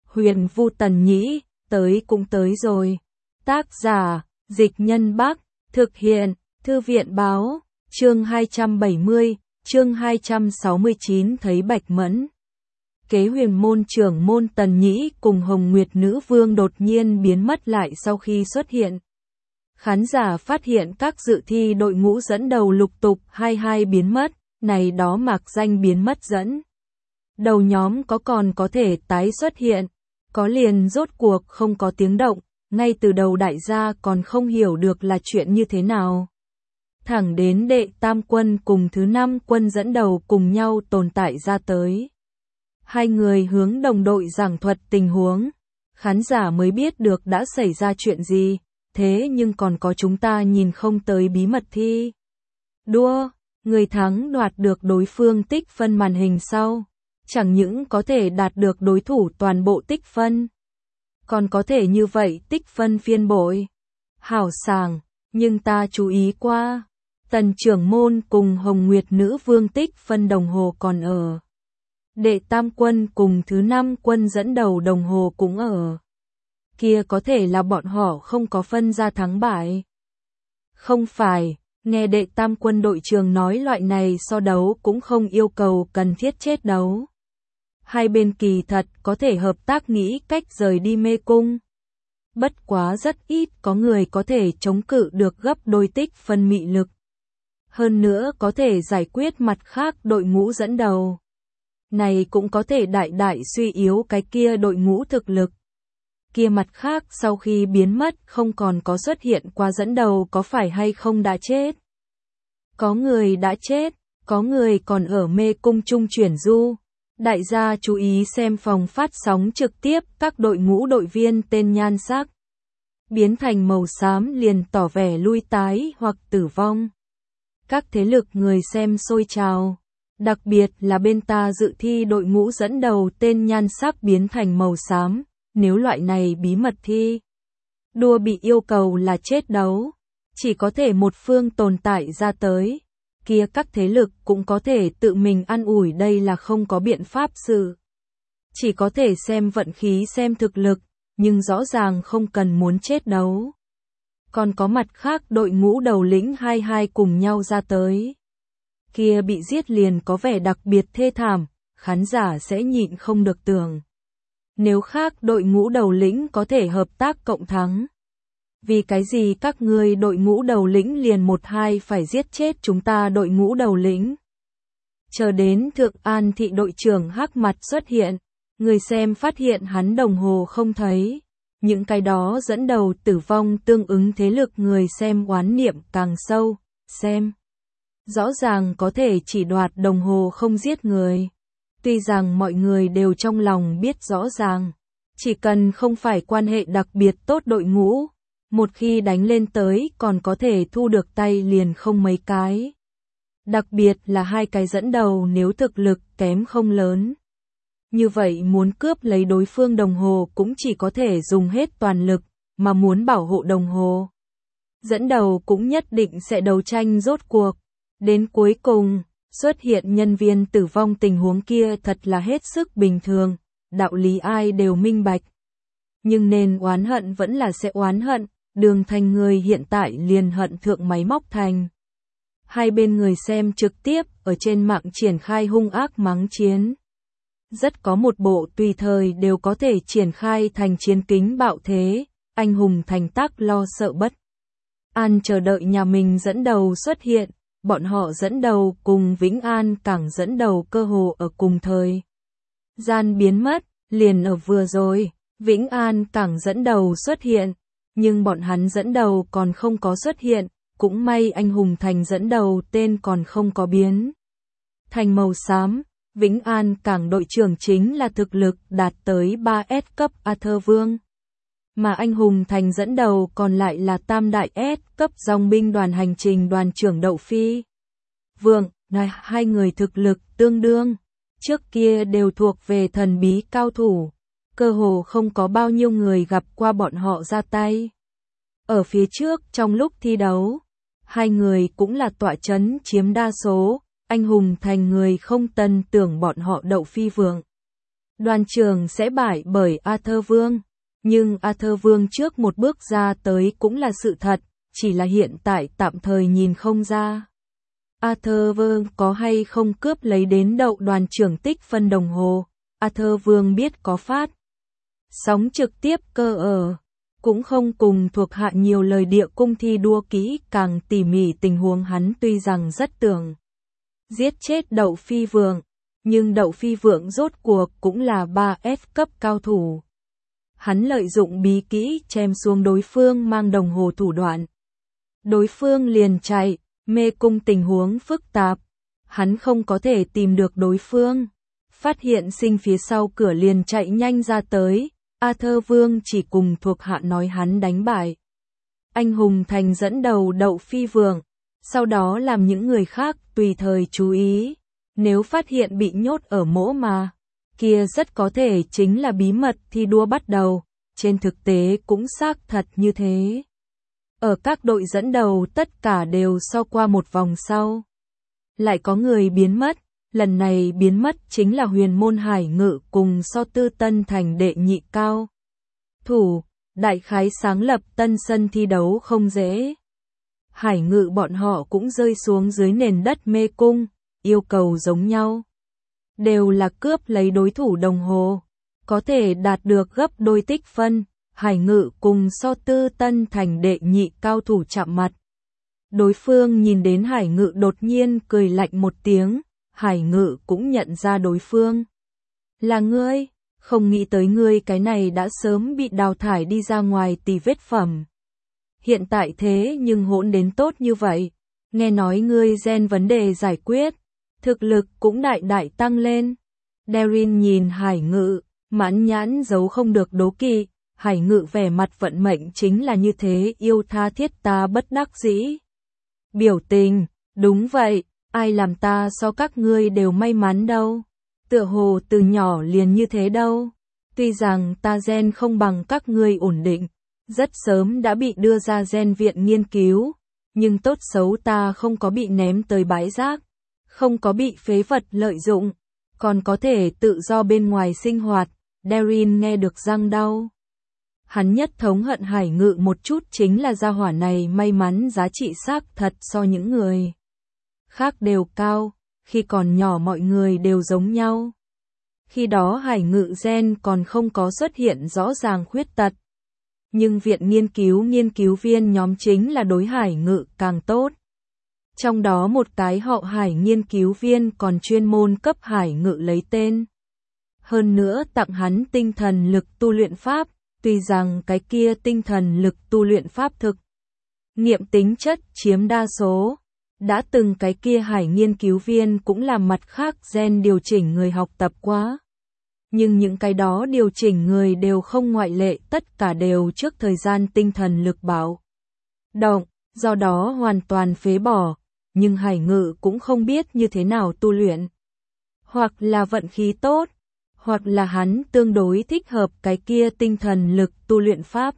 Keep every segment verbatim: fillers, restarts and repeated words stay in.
Huyền Vu Tần Nhĩ, tới cũng tới rồi. Tác giả, Dịch Nhân Bắc, thực hiện, Thư viện Báo, chương hai trăm bảy mươi, chương hai trăm sáu mươi chín thấy Bạch Mẫn. Kế huyền môn trưởng môn Tần Nhĩ cùng Hồng Nguyệt Nữ Vương đột nhiên biến mất lại sau khi xuất hiện. Khán giả phát hiện các dự thi đội ngũ dẫn đầu lục tục hai hai biến mất, này đó mạc danh biến mất dẫn. Đầu nhóm có còn có thể tái xuất hiện, có liền rốt cuộc không có tiếng động, ngay từ đầu đại gia còn không hiểu được là chuyện như thế nào. Thẳng đến đệ tam quân cùng thứ năm quân dẫn đầu cùng nhau tồn tại ra tới. Hai người hướng đồng đội giảng thuật tình huống, khán giả mới biết được đã xảy ra chuyện gì, thế nhưng còn có chúng ta nhìn không tới bí mật thi. Đua, người thắng đoạt được đối phương tích phân màn hình sau, chẳng những có thể đạt được đối thủ toàn bộ tích phân, còn có thể như vậy tích phân phiên bội. Hảo sảng, nhưng ta chú ý qua, Tần trưởng môn cùng Hồng Nguyệt Nữ Vương tích phân đồng hồ còn ở. Đệ tam quân cùng thứ năm quân dẫn đầu đồng hồ cũng ở. Kia có thể là bọn họ không có phân ra thắng bại. Không phải, nghe đệ tam quân đội trưởng nói loại này so đấu cũng không yêu cầu cần thiết chết đấu. Hai bên kỳ thật có thể hợp tác nghĩ cách rời đi mê cung. Bất quá rất ít có người có thể chống cự được gấp đôi tích phân mị lực. Hơn nữa có thể giải quyết mặt khác đội ngũ dẫn đầu. Này cũng có thể đại đại suy yếu cái kia đội ngũ thực lực. Kia mặt khác sau khi biến mất không còn có xuất hiện qua dẫn đầu có phải hay không đã chết. Có người đã chết, có người còn ở mê cung trung chuyển du. Đại gia chú ý xem phòng phát sóng trực tiếp các đội ngũ đội viên tên nhan sắc. Biến thành màu xám liền tỏ vẻ lui tái hoặc tử vong. Các thế lực người xem sôi trào. Đặc biệt là bên ta dự thi đội ngũ dẫn đầu tên nhan sắc biến thành màu xám, nếu loại này bí mật thi. Đua bị yêu cầu là chết đấu, chỉ có thể một phương tồn tại ra tới, kia các thế lực cũng có thể tự mình an ủi đây là không có biện pháp sự. Chỉ có thể xem vận khí xem thực lực, nhưng rõ ràng không cần muốn chết đấu. Còn có mặt khác đội ngũ đầu lĩnh hai hai cùng nhau ra tới. Kia bị giết liền có vẻ đặc biệt thê thảm, khán giả sẽ nhịn không được tưởng. Nếu khác đội ngũ đầu lĩnh có thể hợp tác cộng thắng. Vì cái gì các ngươi đội ngũ đầu lĩnh liền một hai phải giết chết chúng ta đội ngũ đầu lĩnh? Chờ đến Thượng An thị đội trưởng hắc mặt xuất hiện, người xem phát hiện hắn đồng hồ không thấy. Những cái đó dẫn đầu tử vong tương ứng thế lực người xem oán niệm càng sâu, xem. Rõ ràng có thể chỉ đoạt đồng hồ không giết người. Tuy rằng mọi người đều trong lòng biết rõ ràng, chỉ cần không phải quan hệ đặc biệt tốt đội ngũ, một khi đánh lên tới còn có thể thu được tay liền không mấy cái. Đặc biệt là hai cái dẫn đầu nếu thực lực kém không lớn. Như vậy muốn cướp lấy đối phương đồng hồ cũng chỉ có thể dùng hết toàn lực, mà muốn bảo hộ đồng hồ. Dẫn đầu cũng nhất định sẽ đấu tranh rốt cuộc. Đến cuối cùng, xuất hiện nhân viên tử vong tình huống kia thật là hết sức bình thường, đạo lý ai đều minh bạch. Nhưng nên oán hận vẫn là sẽ oán hận, Đường Thành người hiện tại liền hận thượng máy móc thành. Hai bên người xem trực tiếp ở trên mạng triển khai hung ác mắng chiến. Rất có một bộ tùy thời đều có thể triển khai thành chiến kính bạo thế, anh hùng thành tác lo sợ bất an chờ đợi nhà mình dẫn đầu xuất hiện. Bọn họ dẫn đầu cùng Vĩnh An Cảng dẫn đầu cơ hồ ở cùng thời. Gian biến mất, liền ở vừa rồi, Vĩnh An Cảng dẫn đầu xuất hiện, nhưng bọn hắn dẫn đầu còn không có xuất hiện, cũng may anh hùng thành dẫn đầu tên còn không có biến. Thành màu xám, Vĩnh An Cảng đội trưởng chính là thực lực đạt tới ba S cấp Arthur Vương. Mà anh hùng thành dẫn đầu còn lại là tam đại S cấp dòng binh đoàn hành trình đoàn trưởng Đậu Phi. Vương, này hai người thực lực tương đương, trước kia đều thuộc về thần bí cao thủ, cơ hồ không có bao nhiêu người gặp qua bọn họ ra tay. Ở phía trước trong lúc thi đấu, hai người cũng là tọa chấn chiếm đa số, anh hùng thành người không tân tưởng bọn họ Đậu Phi Vương. đoàn trưởng sẽ bại bởi Arthur Vương. Nhưng Arthur Vương trước một bước ra tới cũng là sự thật, chỉ là hiện tại tạm thời nhìn không ra. Arthur Vương có hay không cướp lấy đến đậu đoàn trưởng tích phân đồng hồ, Arthur Vương biết có phát. Sóng trực tiếp cơ ở, cũng không cùng thuộc hạ nhiều lời địa cung thi đua kỹ càng tỉ mỉ tình huống hắn tuy rằng rất tưởng giết chết Đậu Phi Vượng, nhưng Đậu Phi Vượng rốt cuộc cũng là ba F cấp cao thủ. Hắn lợi dụng bí kỹ chém xuống đối phương mang đồng hồ thủ đoạn. Đối phương liền chạy, mê cung tình huống phức tạp. Hắn không có thể tìm được đối phương. Phát hiện sinh phía sau cửa liền chạy nhanh ra tới. Arthur Vương chỉ cùng thuộc hạ nói hắn đánh bại. Anh hùng thành dẫn đầu Đậu Phi Vượng. Sau đó làm những người khác tùy thời chú ý. Nếu phát hiện bị nhốt ở mỗ mà, kia rất có thể chính là bí mật thi đua bắt đầu. Trên thực tế cũng xác thật như thế. Ở các đội dẫn đầu tất cả đều so qua một vòng sau. Lại có người biến mất. Lần này biến mất chính là Huyền Môn Hải Ngự cùng so Tư Tân Thành đệ nhị cao thủ. Đại khái sáng lập tân sân thi đấu không dễ. Hải Ngự bọn họ cũng rơi xuống dưới nền đất mê cung. Yêu cầu giống nhau. Đều là cướp lấy đối thủ đồng hồ. Có thể đạt được gấp đôi tích phân. Hải Ngự cùng so Tư Tân Thành đệ nhị cao thủ chạm mặt. Đối phương nhìn đến Hải Ngự đột nhiên cười lạnh một tiếng. Hải Ngự cũng nhận ra đối phương. Là ngươi, không nghĩ tới ngươi cái này đã sớm bị đào thải đi ra ngoài tì vết phẩm. Hiện tại thế nhưng hỗn đến tốt như vậy. Nghe nói ngươi gen vấn đề giải quyết. Thực lực cũng đại đại tăng lên. Darin nhìn Hải Ngự, mãn nhãn giấu không được đố kỵ. Hải Ngự vẻ mặt vận mệnh chính là như thế, yêu tha thiết ta bất đắc dĩ. Biểu tình, đúng vậy, ai làm ta so các ngươi đều may mắn đâu. Tựa hồ từ nhỏ liền như thế đâu. Tuy rằng ta gen không bằng các ngươi ổn định, rất sớm đã bị đưa ra gen viện nghiên cứu, nhưng tốt xấu ta không có bị ném tới bãi rác, không có bị phế vật lợi dụng, còn có thể tự do bên ngoài sinh hoạt. Darin nghe được răng đau. Hắn nhất thống hận Hải Ngự một chút chính là gia hỏa này may mắn giá trị xác thật so những người khác đều cao, khi còn nhỏ mọi người đều giống nhau. Khi đó Hải Ngự gen còn không có xuất hiện rõ ràng khuyết tật. Nhưng viện nghiên cứu nghiên cứu viên nhóm chính là đối Hải Ngự càng tốt. Trong đó một cái họ Hải nghiên cứu viên còn chuyên môn cấp Hải Ngự lấy tên. Hơn nữa tặng hắn tinh thần lực tu luyện pháp. Tuy rằng cái kia tinh thần lực tu luyện pháp thực nghiệm tính chất chiếm đa số, đã từng cái kia Hải nghiên cứu viên cũng làm mặt khác gen điều chỉnh người học tập quá. Nhưng những cái đó điều chỉnh người đều không ngoại lệ, tất cả đều trước thời gian tinh thần lực bạo động, do đó hoàn toàn phế bỏ, nhưng Hải Ngự cũng không biết như thế nào tu luyện. Hoặc là vận khí tốt, hoặc là hắn tương đối thích hợp cái kia tinh thần lực tu luyện pháp.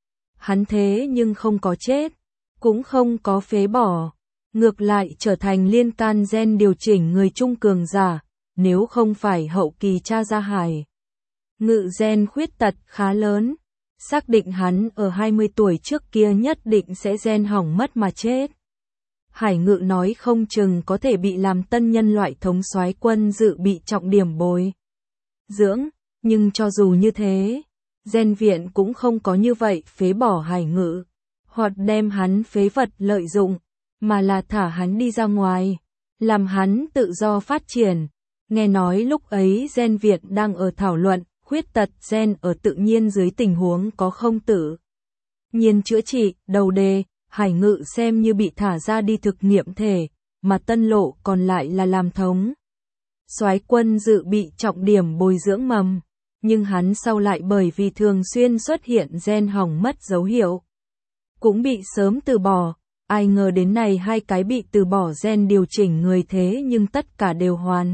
Hắn thế nhưng không có chết, cũng không có phế bỏ, ngược lại trở thành liên can gen điều chỉnh người trung cường giả, nếu không phải hậu kỳ tra ra Hải Ngự gen khuyết tật khá lớn, xác định hắn ở hai mươi tuổi trước kia nhất định sẽ gen hỏng mất mà chết. Hải Ngự nói không chừng có thể bị làm tân nhân loại thống soái quân dự bị trọng điểm bồi dưỡng, nhưng cho dù như thế, gen viện cũng không có như vậy phế bỏ Hải Ngự, hoặc đem hắn phế vật lợi dụng, mà là thả hắn đi ra ngoài, làm hắn tự do phát triển. Nghe nói lúc ấy gen viện đang ở thảo luận, khuyết tật gen ở tự nhiên dưới tình huống có không tự nhiên chữa trị. Đầu đề, Hải Ngự xem như bị thả ra đi thực nghiệm thể, mà Tân Lộ còn lại là làm thống soái quân dự bị trọng điểm bồi dưỡng mầm, nhưng hắn sau lại bởi vì thường xuyên xuất hiện gen hỏng mất dấu hiệu, cũng bị sớm từ bỏ. Ai ngờ đến này hai cái bị từ bỏ gen điều chỉnh người thế nhưng tất cả đều hoàn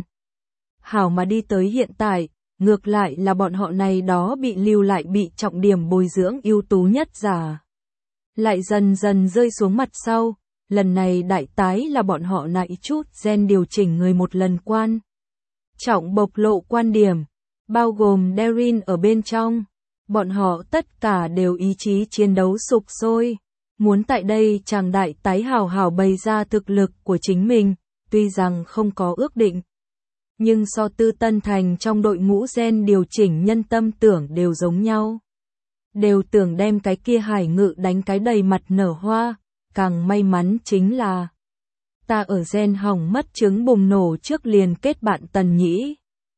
hảo mà đi tới hiện tại, ngược lại là bọn họ này đó bị lưu lại bị trọng điểm bồi dưỡng ưu tú nhất giả. Lại dần dần rơi xuống mặt sau, lần này đại tái là bọn họ nại chút gen điều chỉnh người một lần quan trọng bộc lộ quan điểm, bao gồm Darin ở bên trong. Bọn họ tất cả đều ý chí chiến đấu sục sôi, muốn tại đây chàng đại tái hào hào bày ra thực lực của chính mình, tuy rằng không có ước định. Nhưng so Tư Tân Thành trong đội ngũ gen điều chỉnh nhân tâm tưởng đều giống nhau. Đều tưởng đem cái kia Hải Ngự đánh cái đầy mặt nở hoa, càng may mắn chính là ta ở gen hỏng mất trứng bùng nổ trước liền kết bạn Tần Nhĩ.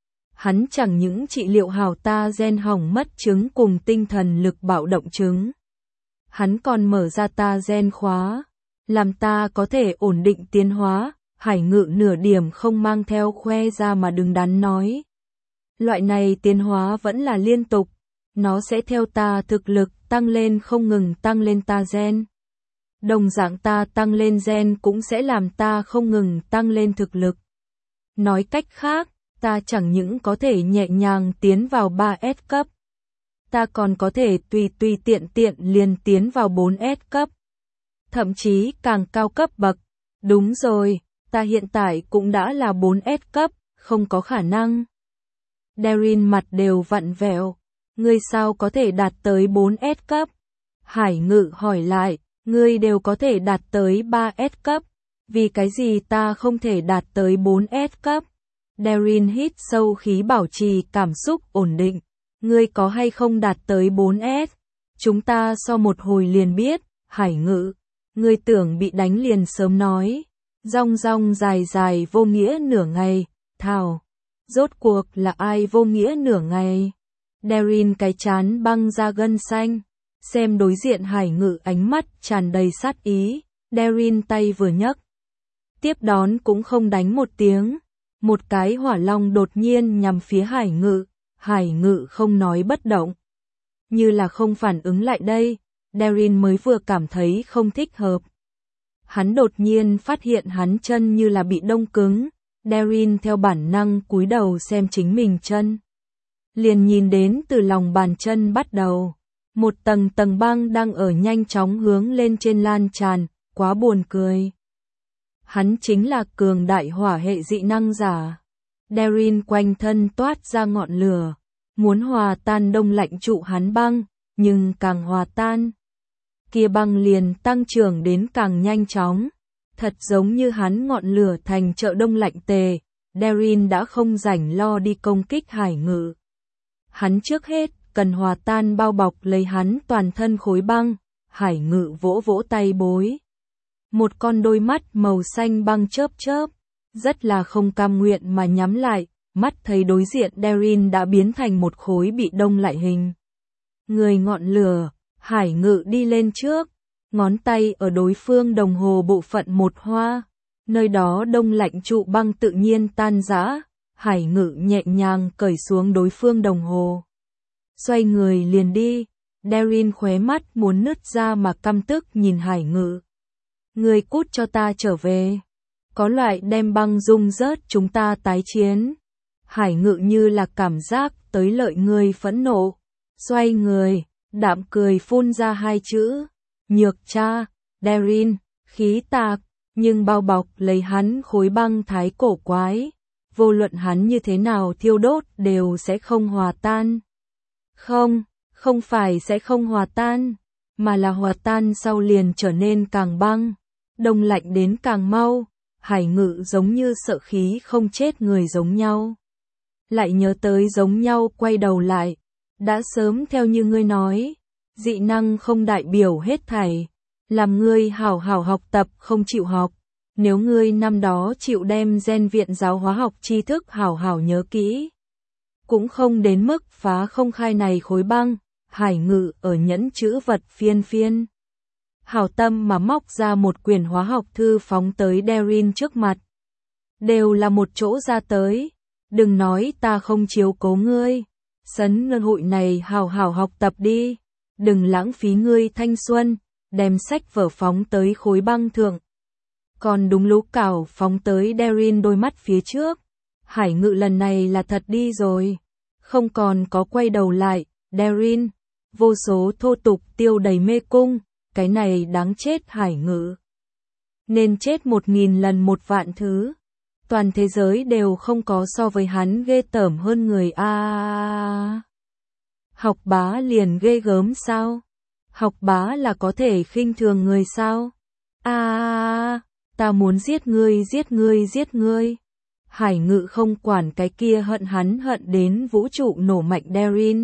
Hắn chẳng những trị liệu hào ta gen hỏng mất trứng cùng tinh thần lực bạo động trứng. Hắn còn mở ra ta gen khóa, làm ta có thể ổn định tiến hóa, Hải Ngự nửa điểm không mang theo khoe ra mà đứng đắn nói. Loại này tiến hóa vẫn là liên tục, nó sẽ theo ta thực lực tăng lên không ngừng tăng lên ta gen. Đồng dạng ta tăng lên gen cũng sẽ làm ta không ngừng tăng lên thực lực. Nói cách khác, ta chẳng những có thể nhẹ nhàng tiến vào ba S cấp, ta còn có thể tùy tùy tiện tiện liền tiến vào bốn S cấp, thậm chí càng cao cấp bậc. Đúng rồi, ta hiện tại cũng đã là bốn S cấp, không có khả năng. Darin mặt đều vặn vẹo, ngươi sao có thể đạt tới bốn S cấp? Hải Ngự hỏi lại, ngươi đều có thể đạt tới ba S cấp, vì cái gì ta không thể đạt tới bốn S cấp? Darin hít sâu khí bảo trì cảm xúc ổn định. Ngươi có hay không đạt tới bốn S? Chúng ta so một hồi liền biết. Hải Ngự, ngươi tưởng bị đánh liền sớm nói. Rong rong dài dài vô nghĩa nửa ngày. Thảo, rốt cuộc là ai vô nghĩa nửa ngày? Darin cái chán băng ra gân xanh. Xem đối diện Hải Ngự ánh mắt tràn đầy sát ý. Darin tay vừa nhấc, tiếp đón cũng không đánh một tiếng. Một cái hỏa long đột nhiên nhằm phía Hải Ngự, Hải Ngự không nói bất động. Như là không phản ứng lại đây, Darin mới vừa cảm thấy không thích hợp. Hắn đột nhiên phát hiện hắn chân như là bị đông cứng, Darin theo bản năng cúi đầu xem chính mình chân. Liền nhìn đến từ lòng bàn chân bắt đầu, một tầng tầng băng đang ở nhanh chóng hướng lên trên lan tràn, quá buồn cười. Hắn chính là cường đại hỏa hệ dị năng giả. Darin quanh thân toát ra ngọn lửa, muốn hòa tan đông lạnh trụ hắn băng, nhưng càng hòa tan, kia băng liền tăng trưởng đến càng nhanh chóng, thật giống như hắn ngọn lửa thành chợ đông lạnh tề. Darin đã không rảnh lo đi công kích Hải Ngự. Hắn trước hết cần hòa tan bao bọc lấy hắn toàn thân khối băng. Hải Ngự vỗ vỗ tay bối. Một con đôi mắt màu xanh băng chớp chớp, rất là không cam nguyện mà nhắm lại, mắt thấy đối diện Darin đã biến thành một khối bị đông lại hình. Người ngọn lửa, Hải Ngự đi lên trước, ngón tay ở đối phương đồng hồ bộ phận một hoa, nơi đó đông lạnh trụ băng tự nhiên tan rã, Hải Ngự nhẹ nhàng cởi xuống đối phương đồng hồ. Xoay người liền đi, Darin khóe mắt muốn nứt ra mà căm tức nhìn Hải Ngự. Ngươi cút cho ta trở về. Có loại đem băng rung rớt chúng ta tái chiến. Hải Ngự như là cảm giác tới lợi người phẫn nộ. Xoay người, đạm cười phun ra hai chữ. Nhược cha, Darin, khí tạc, nhưng bao bọc lấy hắn khối băng thái cổ quái. Vô luận hắn như thế nào thiêu đốt đều sẽ không hòa tan. Không, không phải sẽ không hòa tan, mà là hòa tan sau liền trở nên càng băng. Đông lạnh đến càng mau, Hải Ngự giống như sợ khí không chết người giống nhau. Lại nhớ tới giống nhau quay đầu lại, đã sớm theo như ngươi nói, dị năng không đại biểu hết thảy, làm ngươi hảo hảo học tập không chịu học, nếu ngươi năm đó chịu đem gen viện giáo hóa học tri thức hảo hảo nhớ kỹ, cũng không đến mức phá không khai này khối băng. Hải Ngự ở nhẫn chữ vật phiên phiên, hảo tâm mà móc ra một quyển hóa học thư phóng tới Darin trước mặt. Đều là một chỗ ra tới, đừng nói ta không chiếu cố ngươi, sấn ngân hội này hảo hảo học tập đi, đừng lãng phí ngươi thanh xuân, đem sách vở phóng tới khối băng thượng. Còn đúng lúc cào phóng tới Darin đôi mắt phía trước. Hải Ngự lần này là thật đi rồi, không còn có quay đầu lại. Darin, vô số thô tục tiêu đầy mê cung, cái này đáng chết Hải Ngự. Nên chết một nghìn lần một vạn thứ. Toàn thế giới đều không có so với hắn ghê tởm hơn người a. Học bá liền ghê gớm sao? Học bá là có thể khinh thường người sao? A, ta muốn giết ngươi, giết ngươi, giết ngươi. Hải Ngự không quản cái kia hận hắn hận đến vũ trụ nổ mạnh Darin.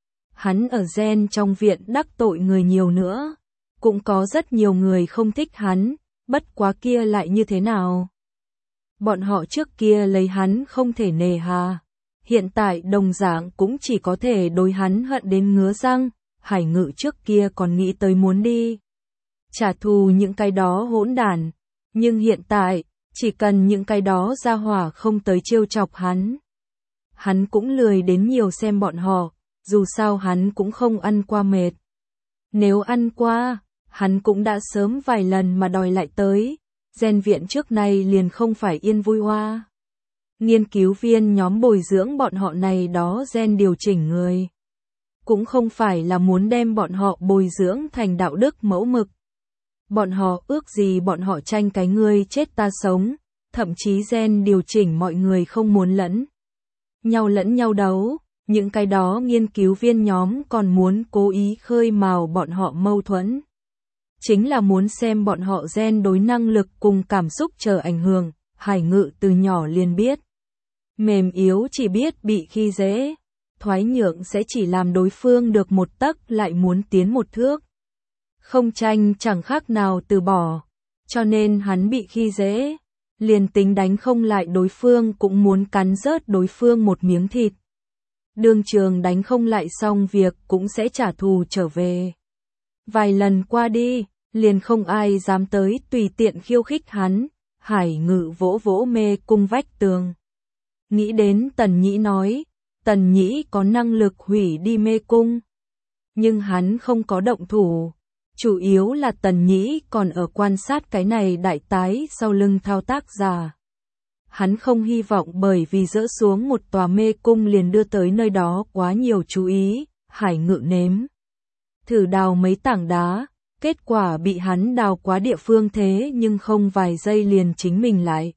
Hắn ở gen trong viện đắc tội người nhiều nữa. Cũng có rất nhiều người không thích hắn, bất quá kia lại như thế nào? Bọn họ trước kia lấy hắn không thể nề hà. Hiện tại đồng dạng cũng chỉ có thể đối hắn hận đến ngứa răng. Hải Ngự trước kia còn nghĩ tới muốn đi trả thù những cái đó hỗn đản. Nhưng hiện tại, chỉ cần những cái đó ra hỏa không tới trêu chọc hắn. Hắn cũng lười đến nhiều xem bọn họ, dù sao hắn cũng không ăn qua mệt. Nếu ăn qua, hắn cũng đã sớm vài lần mà đòi lại tới. Gen viện trước nay liền không phải yên vui hoa. Nghiên cứu viên nhóm bồi dưỡng bọn họ này đó gen điều chỉnh người. Cũng không phải là muốn đem bọn họ bồi dưỡng thành đạo đức mẫu mực. Bọn họ ước gì bọn họ tranh cái ngươi chết ta sống, thậm chí gen điều chỉnh mọi người không muốn lẫn nhau lẫn nhau đấu, những cái đó nghiên cứu viên nhóm còn muốn cố ý khơi mào bọn họ mâu thuẫn. Chính là muốn xem bọn họ gen đối năng lực cùng cảm xúc chờ ảnh hưởng. Hải Ngự từ nhỏ liền biết. Mềm yếu chỉ biết bị khi dễ, thoái nhượng sẽ chỉ làm đối phương được một tấc lại muốn tiến một thước. Không tranh chẳng khác nào từ bỏ, cho nên hắn bị khi dễ, liền tính đánh không lại đối phương cũng muốn cắn rớt đối phương một miếng thịt. Đương trường đánh không lại xong việc cũng sẽ trả thù trở về. Vài lần qua đi, liền không ai dám tới tùy tiện khiêu khích hắn. Hải Ngự vỗ vỗ mê cung vách tường. Nghĩ đến Tần Nhĩ nói, Tần Nhĩ có năng lực hủy đi mê cung. Nhưng hắn không có động thủ. Chủ yếu là Tần Nhĩ còn ở quan sát cái này đại tái sau lưng thao tác giả. Hắn không hy vọng bởi vì dỡ xuống một tòa mê cung liền đưa tới nơi đó quá nhiều chú ý. Hải Ngự nếm thử đào mấy tảng đá, kết quả bị hắn đào quá địa phương thế nhưng không vài giây liền chính mình lại.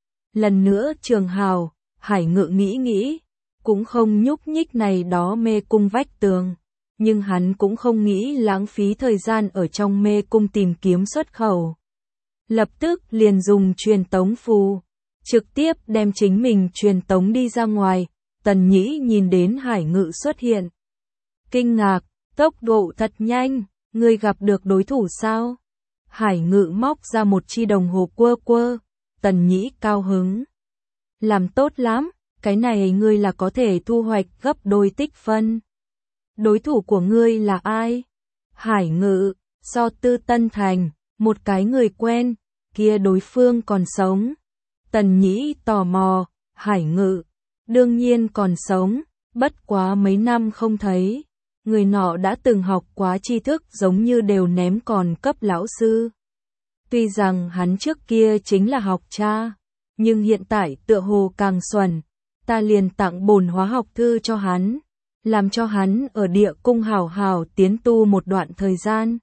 Lần nữa trường hào, Hải Ngự nghĩ nghĩ, cũng không nhúc nhích này đó mê cung vách tường. Nhưng hắn cũng không nghĩ lãng phí thời gian ở trong mê cung tìm kiếm xuất khẩu. Lập tức liền dùng truyền tống phù, trực tiếp đem chính mình truyền tống đi ra ngoài. Tần Nhĩ nhìn đến Hải Ngự xuất hiện. Kinh ngạc, tốc độ thật nhanh, ngươi gặp được đối thủ sao? Hải Ngự móc ra một chi đồng hồ quơ quơ. Tần Nhĩ cao hứng. Làm tốt lắm, cái này ngươi là có thể thu hoạch gấp đôi tích phân. Đối thủ của ngươi là ai? Hải Ngự, So Tư Tân Thành, một cái người quen, kia đối phương còn sống. Tần Nhĩ tò mò, Hải Ngự, đương nhiên còn sống, bất quá mấy năm không thấy. Người nọ đã từng học quá tri thức giống như đều ném còn cấp lão sư. Tuy rằng hắn trước kia chính là học cha, nhưng hiện tại tựa hồ càng xuẩn, ta liền tặng bổn hóa học thư cho hắn. Làm cho hắn ở địa cung hào hào tiến tu một đoạn thời gian.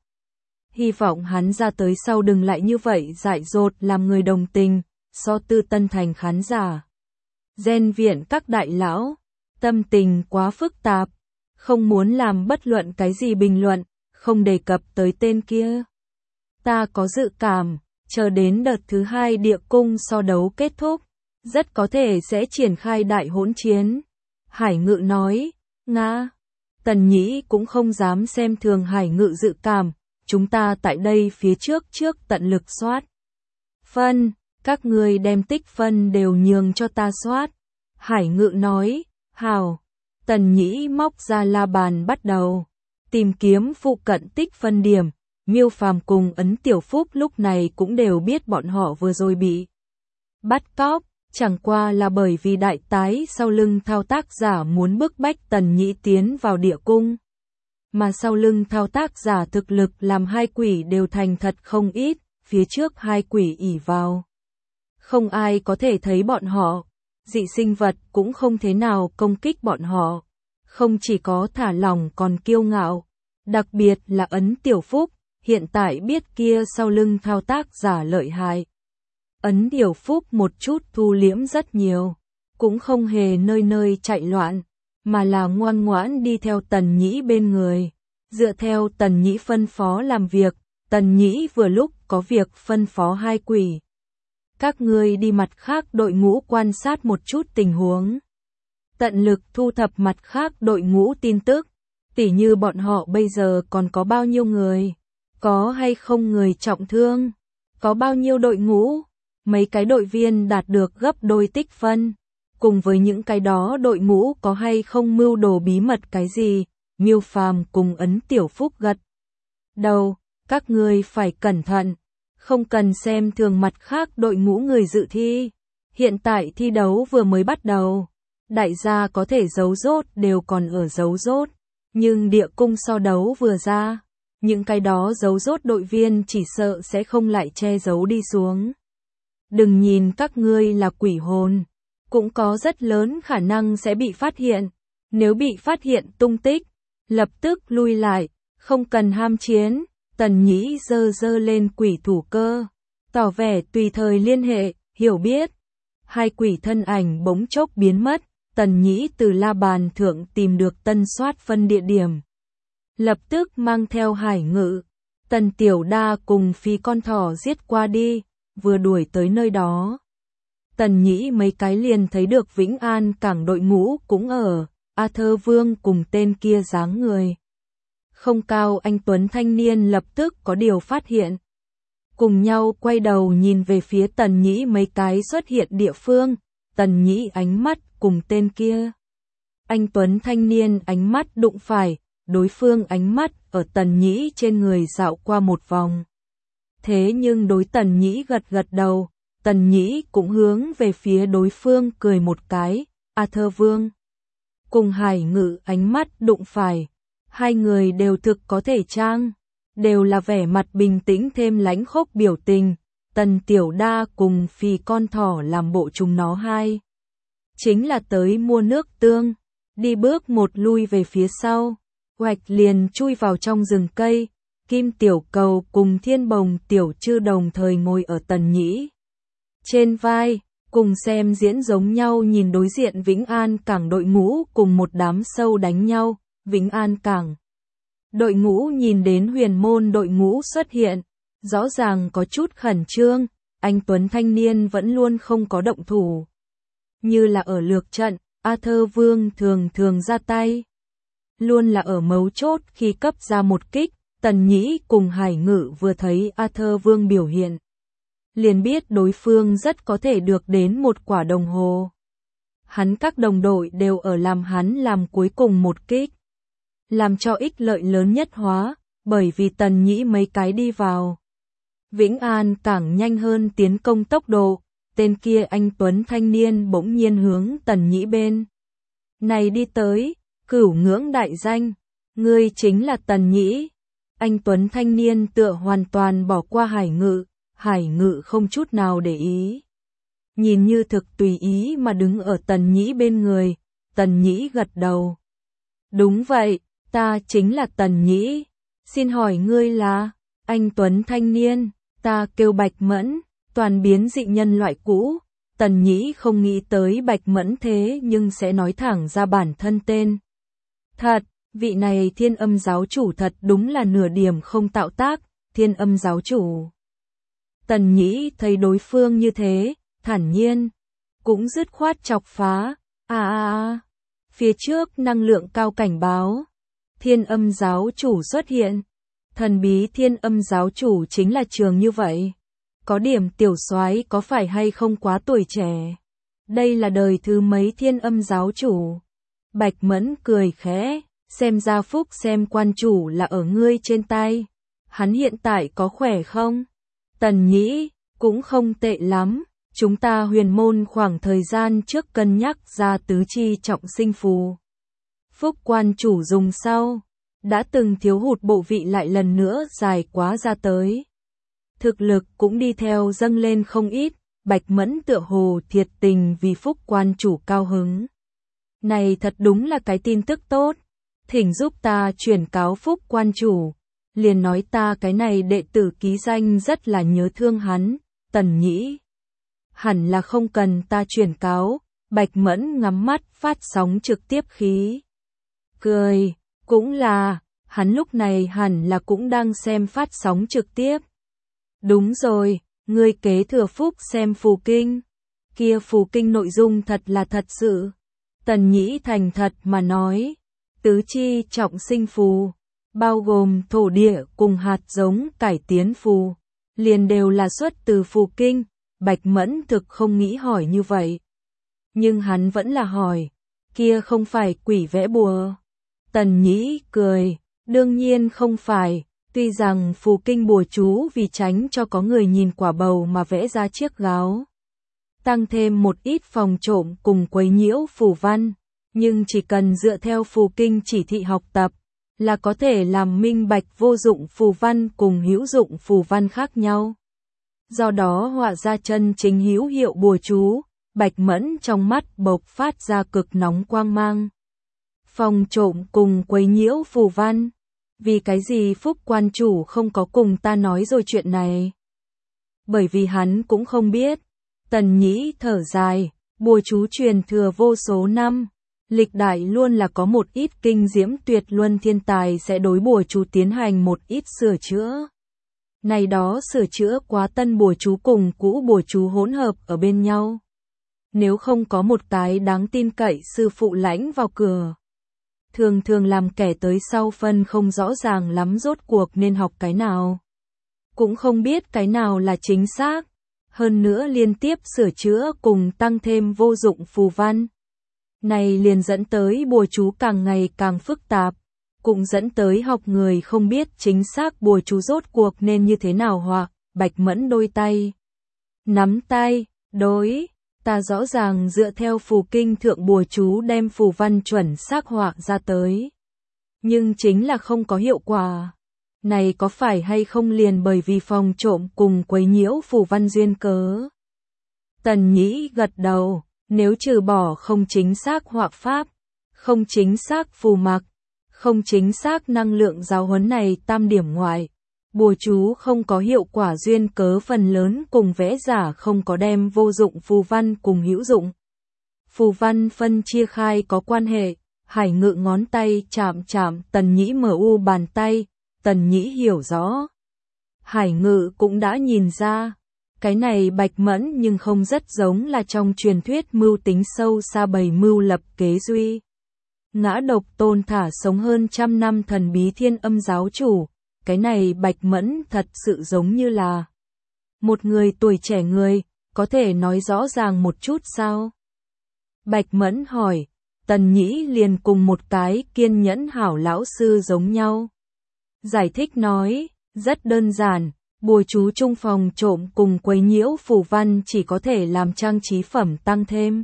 Hy vọng hắn ra tới sau đừng lại như vậy dại dột làm người đồng tình. So Tư Tân Thành khán giả. Gen viện các đại lão, tâm tình quá phức tạp, không muốn làm bất luận cái gì bình luận, không đề cập tới tên kia. Ta có dự cảm, chờ đến đợt thứ hai địa cung so đấu kết thúc, rất có thể sẽ triển khai đại hỗn chiến. Hải Ngự nói. Nga, Tần Nhĩ cũng không dám xem thường Hải Ngự dự cảm, chúng ta tại đây phía trước trước tận lực soát phân, các ngươi đem tích phân đều nhường cho ta soát. Hải Ngự nói, hào. Tần Nhĩ móc ra la bàn bắt đầu tìm kiếm phụ cận tích phân điểm. Miêu Phàm cùng Ấn Tiểu Phúc lúc này cũng đều biết bọn họ vừa rồi bị bắt cóc. Chẳng qua là bởi vì đại tái sau lưng thao tác giả muốn bức bách Tần Nhĩ tiến vào địa cung. Mà sau lưng thao tác giả thực lực làm hai quỷ đều thành thật không ít, phía trước hai quỷ ỉ vào. Không ai có thể thấy bọn họ, dị sinh vật cũng không thế nào công kích bọn họ. Không chỉ có thả lỏng còn kiêu ngạo, đặc biệt là Ấn Tiểu Phúc, hiện tại biết kia sau lưng thao tác giả lợi hại. Ấn Tiểu Phúc một chút thu liễm rất nhiều, cũng không hề nơi nơi chạy loạn, mà là ngoan ngoãn đi theo Tần Nhĩ bên người, dựa theo Tần Nhĩ phân phó làm việc. Tần Nhĩ vừa lúc có việc phân phó hai quỷ. Các ngươi đi mặt khác đội ngũ quan sát một chút tình huống. Tận lực thu thập mặt khác đội ngũ tin tức, tỉ như bọn họ bây giờ còn có bao nhiêu người, có hay không người trọng thương, có bao nhiêu đội ngũ, mấy cái đội viên đạt được gấp đôi tích phân, cùng với những cái đó đội ngũ có hay không mưu đồ bí mật cái gì. Miêu Phàm cùng Ấn Tiểu Phúc gật đầu, các ngươi phải cẩn thận, không cần xem thường mặt khác đội ngũ người dự thi. Hiện tại thi đấu vừa mới bắt đầu, đại gia có thể giấu rốt đều còn ở giấu rốt, nhưng địa cung so đấu vừa ra, những cái đó giấu rốt đội viên chỉ sợ sẽ không lại che giấu đi xuống. Đừng nhìn các ngươi là quỷ hồn, cũng có rất lớn khả năng sẽ bị phát hiện, nếu bị phát hiện tung tích, lập tức lui lại, không cần ham chiến. Tần Nhĩ giơ giơ lên quỷ thủ cơ, tỏ vẻ tùy thời liên hệ, hiểu biết. Hai quỷ thân ảnh bỗng chốc biến mất, Tần Nhĩ từ la bàn thượng tìm được tân soát phân địa điểm. Lập tức mang theo Hải Ngự, Tần Tiểu Đa cùng phi con thỏ giết qua đi, vừa đuổi tới nơi đó. Tần Nhĩ mấy cái liền thấy được Vĩnh An cảng đội ngũ cũng ở, A Thơ Vương cùng tên kia dáng người không cao anh tuấn thanh niên lập tức có điều phát hiện. Cùng nhau quay đầu nhìn về phía Tần Nhĩ mấy cái xuất hiện địa phương, Tần Nhĩ ánh mắt cùng tên kia. Anh tuấn thanh niên ánh mắt đụng phải, đối phương ánh mắt ở Tần Nhĩ trên người dạo qua một vòng. Thế nhưng đối Tần Nhĩ gật gật đầu, Tần Nhĩ cũng hướng về phía đối phương cười một cái. A Thơ Vương cùng Hải Ngự ánh mắt đụng phải. Hai người đều thực có thể trang, đều là vẻ mặt bình tĩnh thêm lãnh khốc biểu tình. Tần Tiểu Đa cùng phì con thỏ làm bộ chúng nó hai. Chính là tới mua nước tương, đi bước một lui về phía sau, hoạch liền chui vào trong rừng cây. Kim Tiểu Cầu cùng Thiên Bồng Tiểu Trư đồng thời ngồi ở Tần Nhĩ trên vai, cùng xem diễn giống nhau nhìn đối diện Vĩnh An cảng đội ngũ cùng một đám sâu đánh nhau. Vĩnh An cảng đội ngũ nhìn đến Huyền Môn đội ngũ xuất hiện, rõ ràng có chút khẩn trương, anh tuấn thanh niên vẫn luôn không có động thủ. Như là ở lược trận, A Thơ Vương thường thường ra tay. Luôn là ở mấu chốt khi cấp ra một kích. Tần Nhĩ cùng Hải Ngự vừa thấy A Thơ Vương biểu hiện, liền biết đối phương rất có thể được đến một quả đồng hồ. Hắn các đồng đội đều ở làm hắn làm cuối cùng một kích, làm cho ích lợi lớn nhất hóa, bởi vì Tần Nhĩ mấy cái đi vào. Vĩnh An càng nhanh hơn tiến công tốc độ, tên kia anh tuấn thanh niên bỗng nhiên hướng Tần Nhĩ bên này đi tới, cửu ngưỡng đại danh, ngươi chính là Tần Nhĩ. Anh tuấn thanh niên tựa hoàn toàn bỏ qua Hải Ngự, Hải Ngự không chút nào để ý. Nhìn như thực tùy ý mà đứng ở Tần Nhĩ bên người, Tần Nhĩ gật đầu. Đúng vậy, ta chính là Tần Nhĩ. Xin hỏi ngươi là? Anh tuấn thanh niên, ta kêu Bạch Mẫn, toàn biến dị nhân loại cũ. Tần Nhĩ không nghĩ tới Bạch Mẫn thế nhưng sẽ nói thẳng ra bản thân tên. Thật, vị này Thiên Âm giáo chủ thật đúng là nửa điểm không tạo tác. Thiên Âm giáo chủ. Tần Nhĩ thấy đối phương như thế, thản nhiên, cũng dứt khoát chọc phá. À à à, phía trước năng lượng cao cảnh báo. Thiên Âm giáo chủ xuất hiện. Thần bí Thiên Âm giáo chủ chính là trường như vậy. Có điểm tiểu soái có phải hay không quá tuổi trẻ. Đây là đời thứ mấy Thiên Âm giáo chủ. Bạch Mẫn cười khẽ, xem ra phúc xem quan chủ là ở ngươi trên tay. Hắn hiện tại có khỏe không? Tần Nhĩ, cũng không tệ lắm. Chúng ta Huyền Môn khoảng thời gian trước cân nhắc ra tứ chi trọng sinh phù. Phúc quan chủ dùng sau, đã từng thiếu hụt bộ vị lại lần nữa dài quá ra tới. Thực lực cũng đi theo dâng lên không ít, Bạch Mẫn tựa hồ thiệt tình vì Phúc quan chủ cao hứng. Này thật đúng là cái tin tức tốt, thỉnh giúp ta chuyển cáo Phúc quan chủ, liền nói ta cái này đệ tử ký danh rất là nhớ thương hắn. Tần Nhĩ hẳn là không cần ta truyền cáo, Bạch Mẫn ngắm mắt phát sóng trực tiếp khí. Cười, cũng là, hắn lúc này hẳn là cũng đang xem phát sóng trực tiếp. Đúng rồi, ngươi kế thừa phúc xem phù kinh. Kia phù kinh nội dung thật là thật sự. Tần Nhĩ thành thật mà nói. Tứ chi trọng sinh phù, bao gồm thổ địa cùng hạt giống cải tiến phù, liền đều là xuất từ phù kinh. Bạch Mẫn thực không nghĩ hỏi như vậy. Nhưng hắn vẫn là hỏi, kia không phải quỷ vẽ bùa. Tần Nhĩ cười, đương nhiên không phải, tuy rằng phù kinh bùa chú vì tránh cho có người nhìn quả bầu mà vẽ ra chiếc gáo. Tăng thêm một ít phòng trộm cùng quấy nhiễu phù văn, nhưng chỉ cần dựa theo phù kinh chỉ thị học tập, là có thể làm minh bạch vô dụng phù văn cùng hữu dụng phù văn khác nhau. Do đó họa ra chân chính hữu hiệu bùa chú, Bạch Mẫn trong mắt bộc phát ra cực nóng quang mang. Phòng trộm cùng quấy nhiễu phù văn. Vì cái gì Phúc quan chủ không có cùng ta nói rồi chuyện này? Bởi vì hắn cũng không biết. Tần Nhĩ thở dài, bùa chú truyền thừa vô số năm. Lịch đại luôn là có một ít kinh diễm tuyệt luân thiên tài sẽ đối bùa chú tiến hành một ít sửa chữa. Này đó sửa chữa quá tân bùa chú cùng cũ bùa chú hỗn hợp ở bên nhau. Nếu không có một cái đáng tin cậy sư phụ lãnh vào cửa, thường thường làm kẻ tới sau phân không rõ ràng lắm rốt cuộc nên học cái nào. Cũng không biết cái nào là chính xác, hơn nữa liên tiếp sửa chữa cùng tăng thêm vô dụng phù văn. Này liền dẫn tới bùa chú càng ngày càng phức tạp, cũng dẫn tới học người không biết chính xác bùa chú rốt cuộc nên như thế nào hoặc. Bạch Mẫn đôi tay, nắm tay, đối, ta rõ ràng dựa theo phù kinh thượng bùa chú đem phù văn chuẩn xác họa ra tới. Nhưng chính là không có hiệu quả. Này có phải hay không liền bởi vì phòng trộm cùng quấy nhiễu phù văn duyên cớ? Tần Nhĩ gật đầu, nếu trừ bỏ không chính xác họa pháp, không chính xác phù mặc, không chính xác năng lượng giáo huấn này tam điểm ngoại, bùa chú không có hiệu quả duyên cớ phần lớn cùng vẽ giả không có đem vô dụng phù văn cùng hữu dụng. Phù văn phân chia khai có quan hệ, Hải Ngự ngón tay chạm chạm Tần Nhĩ mở u bàn tay, Tần Nhĩ hiểu rõ. Hải Ngự cũng đã nhìn ra, cái này Bạch Mẫn nhưng không rất giống là trong truyền thuyết mưu tính sâu xa bày mưu lập kế duy. Ngã độc tôn thả sống hơn trăm năm thần bí thiên âm giáo chủ, cái này Bạch Mẫn thật sự giống như là một người tuổi trẻ người, có thể nói rõ ràng một chút sao? Bạch Mẫn hỏi, Tần Nhĩ liền cùng một cái kiên nhẫn hảo lão sư giống nhau. Giải thích nói, rất đơn giản, bùa chú trung phòng trộm cùng quấy nhiễu phù văn chỉ có thể làm trang trí phẩm tăng thêm,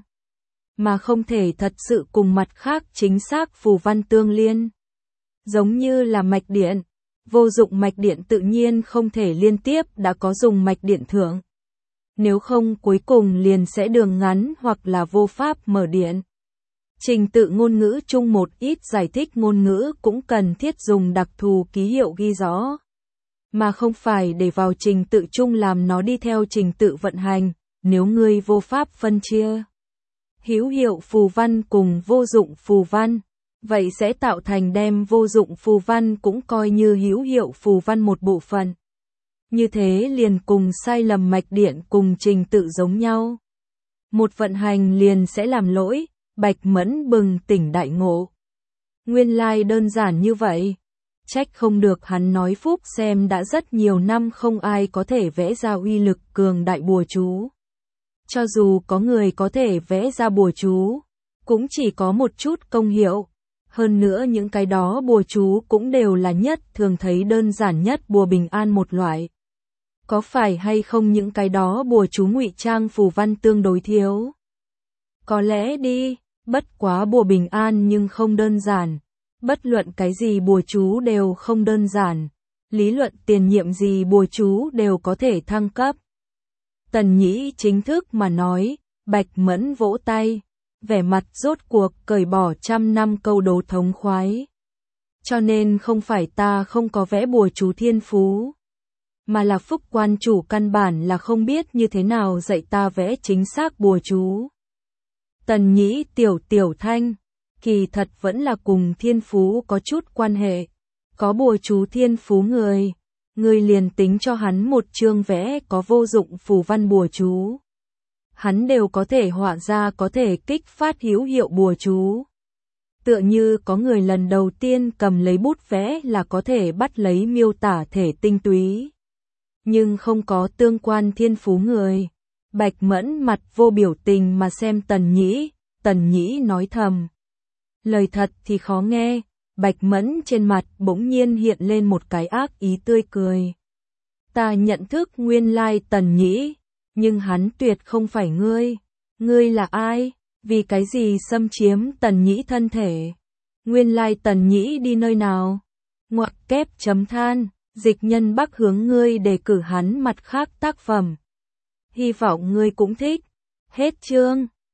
mà không thể thật sự cùng mặt khác chính xác phù văn tương liên. Giống như là mạch điện, vô dụng mạch điện tự nhiên không thể liên tiếp đã có dùng mạch điện thượng. Nếu không cuối cùng liền sẽ đường ngắn hoặc là vô pháp mở điện. Trình tự ngôn ngữ chung một ít giải thích ngôn ngữ cũng cần thiết dùng đặc thù ký hiệu ghi rõ, mà không phải để vào trình tự chung làm nó đi theo trình tự vận hành, nếu ngươi vô pháp phân chia hữu hiệu phù văn cùng vô dụng phù văn, vậy sẽ tạo thành đem vô dụng phù văn cũng coi như hữu hiệu phù văn một bộ phận. Như thế liền cùng sai lầm mạch điện cùng trình tự giống nhau. Một vận hành liền sẽ làm lỗi, Bạch Mẫn bừng tỉnh đại ngộ. Nguyên lai like đơn giản như vậy. Trách không được hắn nói Phúc xem đã rất nhiều năm không ai có thể vẽ ra uy lực cường đại bùa chú. Cho dù có người có thể vẽ ra bùa chú, cũng chỉ có một chút công hiệu. Hơn nữa những cái đó bùa chú cũng đều là nhất thường thấy đơn giản nhất bùa bình an một loại. Có phải hay không những cái đó bùa chú ngụy trang phù văn tương đối thiếu? Có lẽ đi, bất quá bùa bình an nhưng không đơn giản. Bất luận cái gì bùa chú đều không đơn giản. Lý luận tiền nhiệm gì bùa chú đều có thể thăng cấp. Tần Nhĩ chính thức mà nói, Bạch Mẫn vỗ tay, vẻ mặt rốt cuộc cởi bỏ trăm năm câu đố thống khoái. Cho nên không phải ta không có vẽ bùa chú thiên phú. mà là Phúc quan chủ căn bản là không biết như thế nào dạy ta vẽ chính xác bùa chú. Tần Nhĩ tiểu tiểu thanh, kỳ thật vẫn là cùng thiên phú có chút quan hệ. Có bùa chú thiên phú người, người liền tính cho hắn một chương vẽ có vô dụng phù văn bùa chú. Hắn đều có thể họa ra có thể kích phát hữu hiệu bùa chú. Tựa như có người lần đầu tiên cầm lấy bút vẽ là có thể bắt lấy miêu tả thể tinh túy. Nhưng không có tương quan thiên phú người. Bạch Mẫn mặt vô biểu tình mà xem Tần Nhĩ, Tần Nhĩ nói thầm. Lời thật thì khó nghe, Bạch Mẫn trên mặt bỗng nhiên hiện lên một cái ác ý tươi cười. Ta nhận thức nguyên lai Tần Nhĩ, nhưng hắn tuyệt không phải ngươi. Ngươi là ai? Vì cái gì xâm chiếm Tần Nhĩ thân thể? Nguyên lai Tần Nhĩ đi nơi nào? Ngoặc kép chấm than, Dịch Nhân Bắc hướng ngươi đề cử hắn mặt khác tác phẩm. Hy vọng ngươi cũng thích. Hết chương.